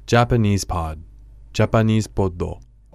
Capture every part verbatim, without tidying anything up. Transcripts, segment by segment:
Japanese Pod Japanese Pod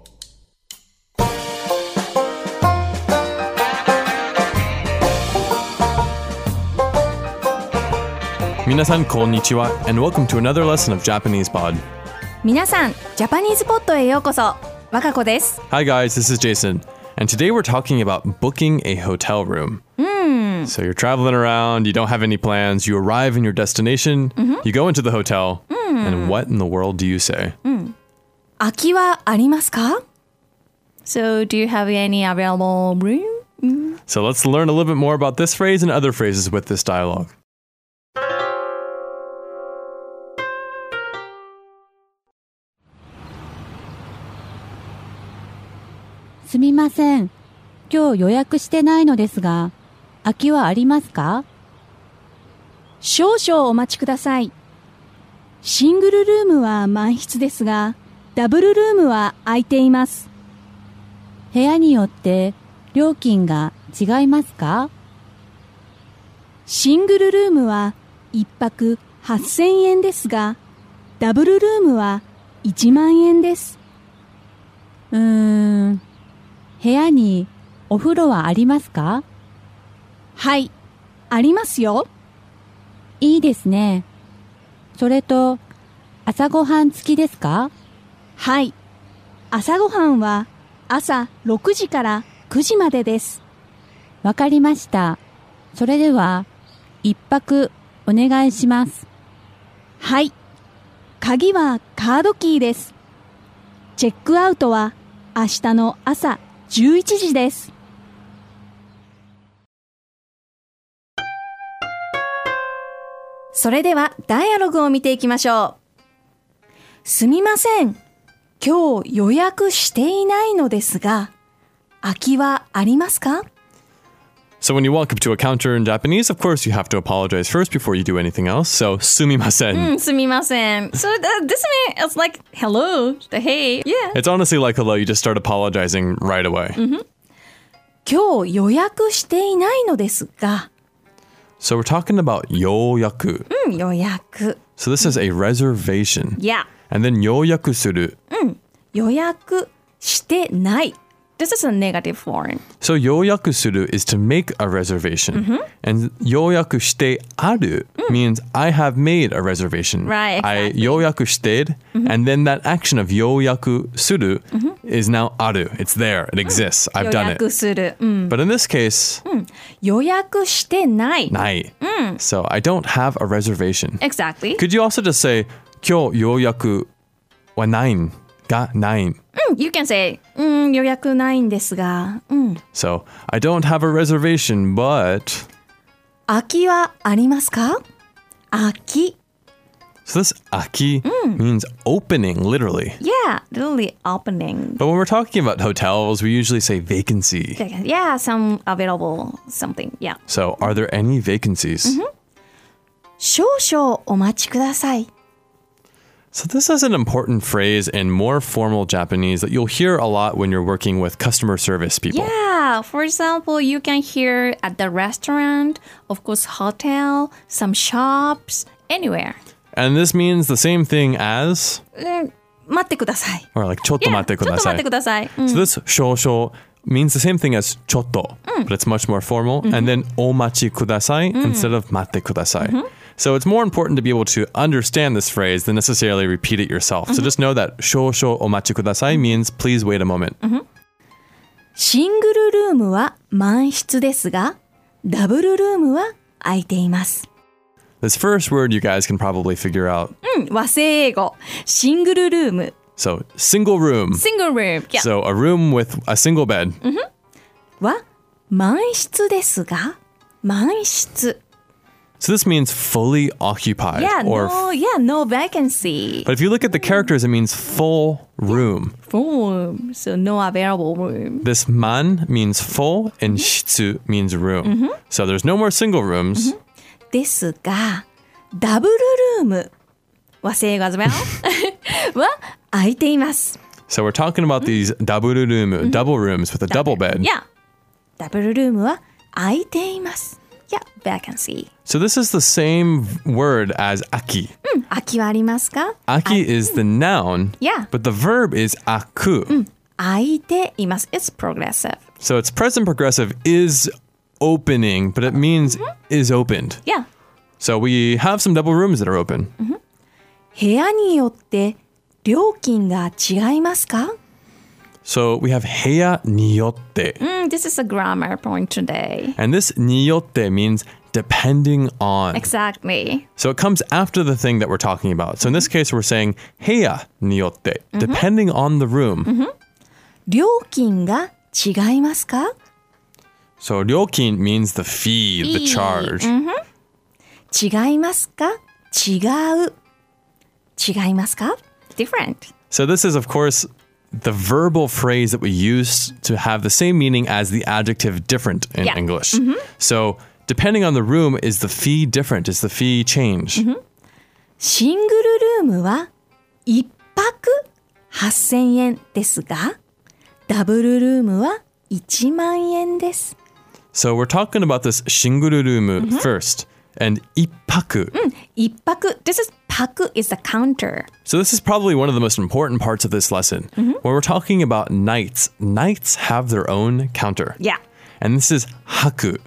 皆さんこんにちは and welcome to another lesson of Japanese Pod. 皆さん、ジャパニーズポッドへようこそ。若子です。 Hi guys, this is Jason, and today we're talking about booking a hotel room. Mm. So you're traveling around, you don't have any plans, you arrive in your destination, mm-hmm. you go into the hotel, mm. and what in the world do you say? Mm. 空きはありますか? So do you have any available room? Mm. So let's learn a little bit more about this phrase and other phrases with this dialogue. すみません。今日予約してないのですが、空きはありますか？ 少々お待ちください。シングルルームは満室ですが、ダブルルームは空いています。 部屋によって料金が違いますか？ シングルルームはいっぱくはっせんえんですが、ダブルルームはいちまんえんです。 うーん。部屋にお風呂はありますか？ はい、ありますよ。 いいですね。それと、朝ごはん付きですか？ はい。朝ごはんは朝ろくじからくじまでです。 わかりました。それでは、一泊お願いします。 はい。鍵はカードキーです。チェックアウトは明日の朝じゅういちじです。 それではダイアログを見ていきましょう。すみません。今日予約していないのですが、空きはありますか? So when you walk up to a counter in Japanese, of course you have to apologize first before you do anything else. So, すみません. うん、すみません. So uh, this means it's like hello, the hey. Yeah. It's honestly like hello, you just start apologizing right away. Mm-hmm. 今日予約していないのですが. So we're talking about 予約. うん、予約. So this is a reservation. Yeah. And then 予約する. うん、予約してない. This is a negative form. So 予約する is to make a reservation. Mm-hmm. And 予約してある mm. means I have made a reservation. Right, exactly. I 予約してる mm-hmm. and then that action of 予約する mm-hmm. is now ある. It's there. It exists. Mm. I've done it. 予約する. Mm. But in this case, うん、予約してない. ない. Mm. So I don't have a reservation. Exactly. Could you also just say 今日予約はないがない? Mm, you can say, うん、予約ないんですが、うん。 So, I don't have a reservation, but... 空きはありますか? 空き. So this 空き mm. means opening, literally. Yeah, literally opening. But when we're talking about hotels, we usually say vacancy. Yeah, some available something, yeah. So, are there any vacancies? Mm-hmm. 少々お待ちください. So this is an important phrase in more formal Japanese that you'll hear a lot when you're working with customer service people. Yeah, for example, you can hear at the restaurant, of course, hotel, some shops, anywhere. And this means the same thing as... 待ってください. Or like ちょっと待ってください. Yeah, ちょっと待ってください. Mm. So this 少々 means the same thing as ちょっと, mm. but it's much more formal. Mm-hmm. And then お待ちください mm. instead of 待ってください. Mm-hmm. So it's more important to be able to understand this phrase than necessarily repeat it yourself. Mm-hmm. So just know that 少々お待ちください means please wait a moment. Mm-hmm. シングルルームは満室ですが、ダブルルームは空いています。 This first word you guys can probably figure out. うん、和製英語。シングルルーム。 So single room. Single room. Yeah. So a room with a single bed. Mm-hmm. は満室ですが、満室。 So this means fully occupied. Yeah, or no, yeah, no vacancy. But if you look at the characters, it means full room. Full room, so no available room. This man means full and shitsu means room. Mm-hmm. So there's no more single rooms. Mm-hmm. ですが、ダブルルーム、和製英語as well は空いています。 So we're talking about these ダブルルーム, mm-hmm. double rooms with a double bed. Yeah. ダブルルームは空いています。 Yeah, vacancy. So this is the same word as aki. 空きはありますか Aki is the noun, Yeah. but the verb is aku. 空いています。It's progressive. So it's present progressive is opening, but it means is opened. Yeah. So we have some double rooms that are open. 部屋によって料金が違いますか So we have heya niyotte. Mm, this is a grammar point today. And this niyotte means depending on. Exactly. So it comes after the thing that we're talking about. So in this case, we're saying heya niyotte, depending on the room. 料金が違いますか So ryokin means the fee, the Fee. charge. 違いますか違う。違いますか Different. So this is, of course, the verbal phrase that we use to have the same meaning as the adjective different in Yeah. English. So depending on the room, is the fee different? Is the fee change? シングルルームは一泊はっせんえんですが、ダブルルームはいちまんえんです。 So we're talking about this shinguru-rumu first. And ippaku. 一泊 This is 泊 is the counter. So this is probably one of the most important parts of this lesson. When we're talking about nights, nights have their own counter. Yeah. And this is haku.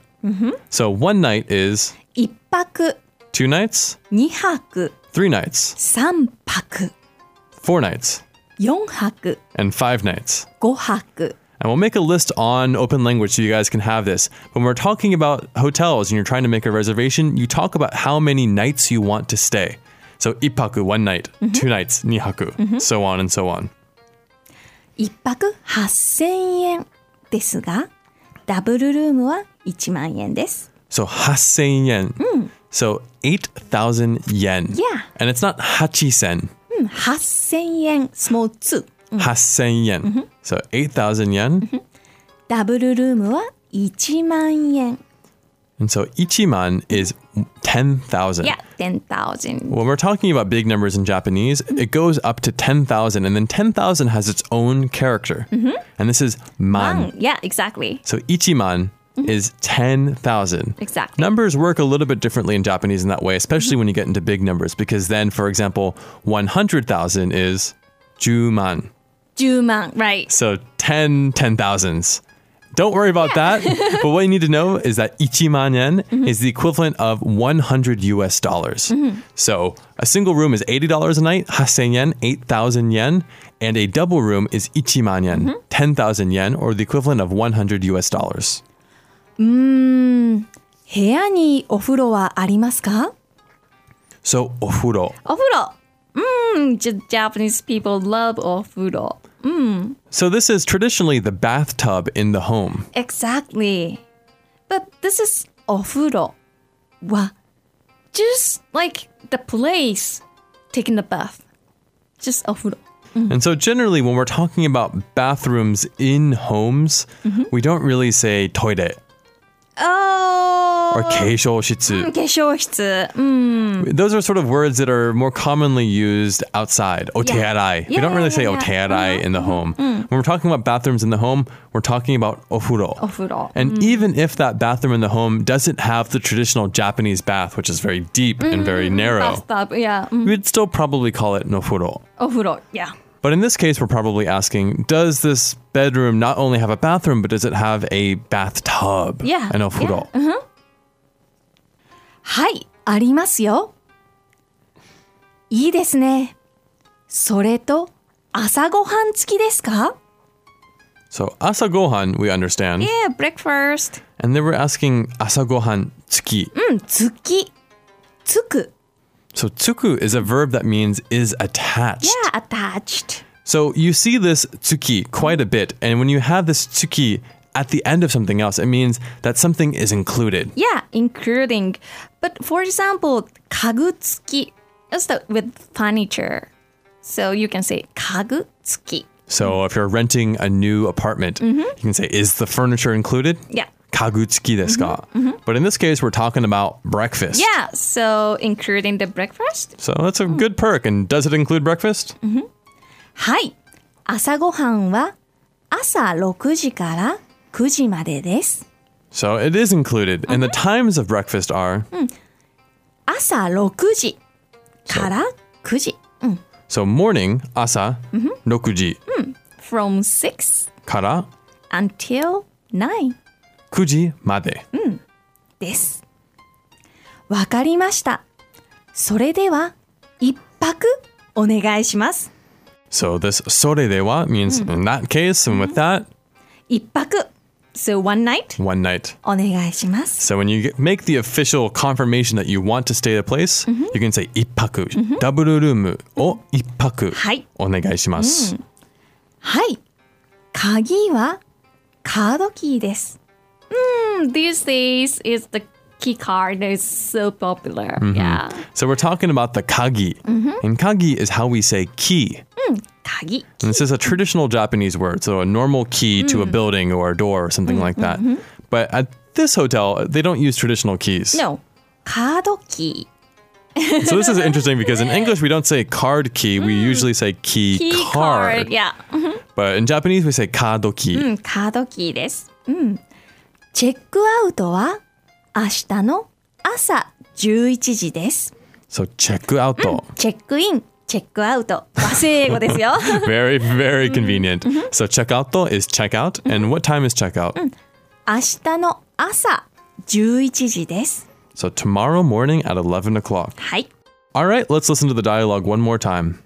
So one night is 一泊、 two nights, 二泊、 three nights, 三泊、 four nights, 四泊、 and five nights. 五泊。 And we'll make a list on Open Language so you guys can have this. When we're talking about hotels and you're trying to make a reservation, you talk about how many nights you want to stay. So ippaku, one night, two nights, nihaku, so on and so on. 一泊はっせんえんですが、ダブルルームはいちまんえんです。 So hassen yen. So eight thousand yen. Yeah. And it's not hachisen. うん、はっせんえん、small two。 Hassen yen. So eight thousand yen. ダブルルームはいちまんえん。 And so ichiman is ten thousand. Yeah, ten thousand. When we're talking about big numbers in Japanese, it goes up to ten thousand, and then ten thousand has its own character. And this is man. Yeah, exactly. So ichiman is ten thousand. Exactly. Numbers work a little bit differently in Japanese in that way, especially when you get into big numbers, because then, for example, one hundred thousand is juman. じゅうまん right. So ten ten thousands. Don't worry about that. But what you need to know is that ichiman yen is the equivalent of one hundred U S dollars. So a single room is eighty dollars a night, hassen yen, eight thousand yen, and a double room is ichiman yen, ten thousand yen, or the equivalent of one hundred U S dollars. うーん、部屋にお風呂はありますか So ofuro. お風呂。うん、J- Japanese people love お風呂。 So this is traditionally the bathtub in the home. Exactly. But this is お風呂は just like the place taking the bath. Just お風呂。 And so generally when we're talking about bathrooms in homes, we don't really say toire Oh. or keishoushitsu. 化粧室。うん。 Those are sort of words that are more commonly used outside. Otearai. We Yeah, don't really yeah, say yeah, yeah. otearai in the home. When we're talking about bathrooms in the home, we're talking about ofuro. お風呂。 And even if that bathroom in the home doesn't have the traditional Japanese bath, which is very deep and very narrow, Bathtub, yeah. うん we'd still probably call it nofuro. お風呂。Yeah. But in this case, we're probably asking, does this bedroom not only have a bathroom, but does it have a bathtub? Yeah. An ofuro. Yeah. Uh-huh. はい、ありますよ。いいですね。それと、朝ごはん付きですか So asagohan, we understand. Yeah, breakfast. And then we're asking asagohan tsuki. うん、付き。つく。 So tsuku is a verb that means is attached. Yeah, attached. So you see this tsuki quite a bit. And when you have this tsuki at the end of something else, it means that something is included. Yeah, including. But for example, 家具付き is the, with furniture. So you can say 家具付き. So if you're renting a new apartment, you can say, is the furniture included? Yeah. Kagutsuki desu ka? But in this case, we're talking about breakfast. Yeah, so including the breakfast? So that's a good perk. And does it include breakfast? はい。朝ごはんは朝ろくじからくじまでです。 So it is included. And the times of breakfast are? 朝ろくじからくじ。 So morning, 朝、ろくじ from six から until nine くじまで。 です。わかりました。それでは一泊お願いします。 So this それでは means in that case, and with that, 一泊。So one night one night. お願いします。 So when you get, make the official confirmation that you want to stay at a place, you can say 一泊。ダブルルームを一泊はいお願いします。 はい。鍵はカードキーです。Mm, these days is the key card is so popular. Yeah. So we're talking about the kagi. And kagi is how we say key. 鍵。 And this is a traditional Japanese word, so a normal key to a building or a door or something like that. But at this hotel, they don't use traditional keys. No. カードキー。 So this is interesting because in English, we don't say card key. We usually say key, Key card. card. Yeah. But in Japanese, we say kado key. うん、カードキーです。うん。チェックアウトは明日の朝じゅういちじです。 So check out. チェックイン、チェックアウト。和製英語ですよ。 Very, very convenient. So check out is check out. And what time is check out? 明日の朝じゅういちじです。 So tomorrow morning at eleven o'clock. はい。 All right, let's listen to the dialogue one more time.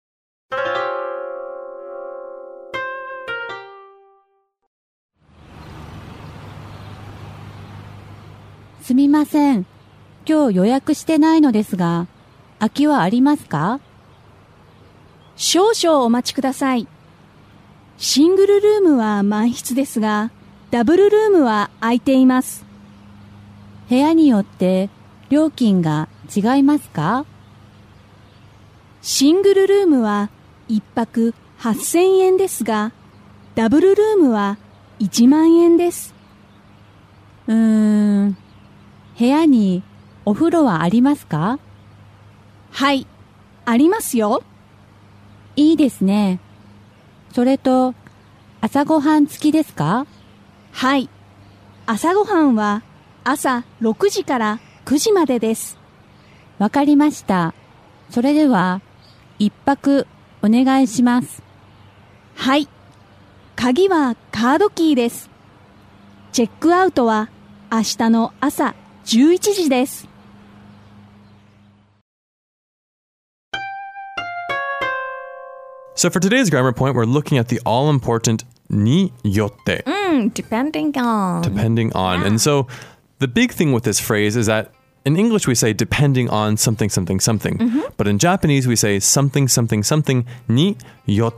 すみません。今日予約してないのですが、空きはありますか？ 少々お待ちください。シングルルームは満室ですが、ダブルルームは空いています。 部屋によって料金が違いますか？ シングルルームは一泊はっせんえんですが、ダブルルームはいちまんえんです。 うーん。部屋にお風呂はありますか？ はい、ありますよ。 いいですね。それと、朝ごはん付きですか？ はい。朝ごはんは朝ろくじからくじまでです。 わかりました。それでは、一泊お願いします。 はい。鍵はカードキーです。チェックアウトは明日の朝じゅういちじです。 So for today's grammar point, we're looking at the all-important によって Mm, depending on. depending on. And so the big thing with this phrase is that in English we say depending on something, something, something. But in Japanese we say something, something, something によって.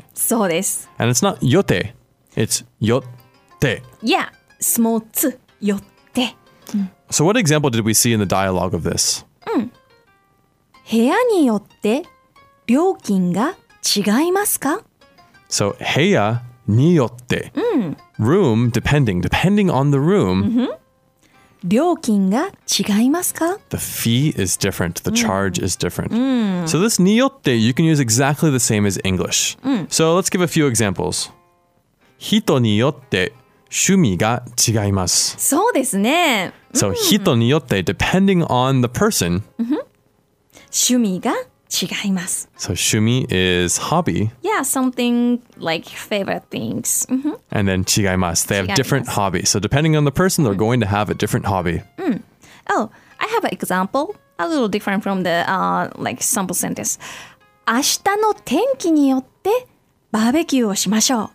そうです。 And it's not よて, it's よって. Yeah, small つ、よって。 So what example did we see in the dialogue of this? 部屋によって料金が違いますか？ So 部屋によって. Room, depending, depending on the room. 料金が違いますか？ The fee is different. The charge is different. So this によって you can use exactly the same as English. So let's give a few examples. 人によって趣味が違います。 そうですね。 So 人によって depending on the person. 趣味が違います。 So 趣味 is hobby. Yeah, something like favorite things. And then 違います. They have 違います。 different hobbies. So depending on the person, they're going to have a different hobby. Oh, I have an example. A little different from the uh, like sample sentence. 明日の天気によってバーベキューをしましょう。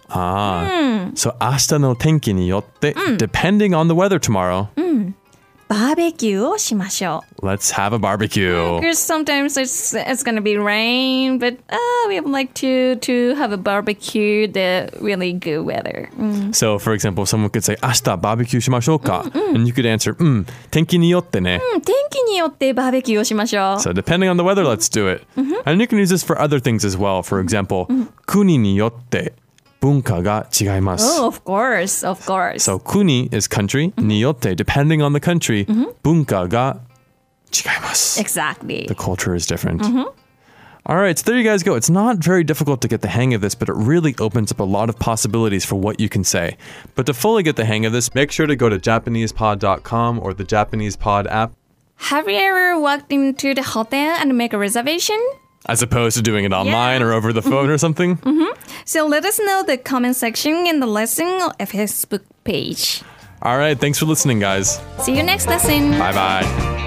Ah. So 明日の天気によって depending on the weather tomorrow. バーベキューをしましょう。 Let's have a barbecue. Because sometimes it's it's gonna be rain, but uh, we have like to to have a barbecue the really good weather. So, for example, someone could say, 明日バーベキューしましょうか? And you could answer, うん、天気によってね。 天気によってバーベキューをしましょう。 So, depending on the weather, let's do it. And you can use this for other things as well. For example, 国によって文化が違います。 Oh, of course, of course. So, 国 is country. によって depending on the country, 文化が違います。 Exactly. The culture is different. All right, so there you guys go. It's not very difficult to get the hang of this, but it really opens up a lot of possibilities for what you can say. But to fully get the hang of this, make sure to go to Japanese pod dot com or the Japanese Pod app. Have you ever walked into the hotel and make a reservation? As opposed to doing it online Yeah. or over the phone or something. Mm-hmm. So let us know the comment section in the lesson or Facebook page. All right, thanks for listening, guys. See you next lesson. Bye-bye.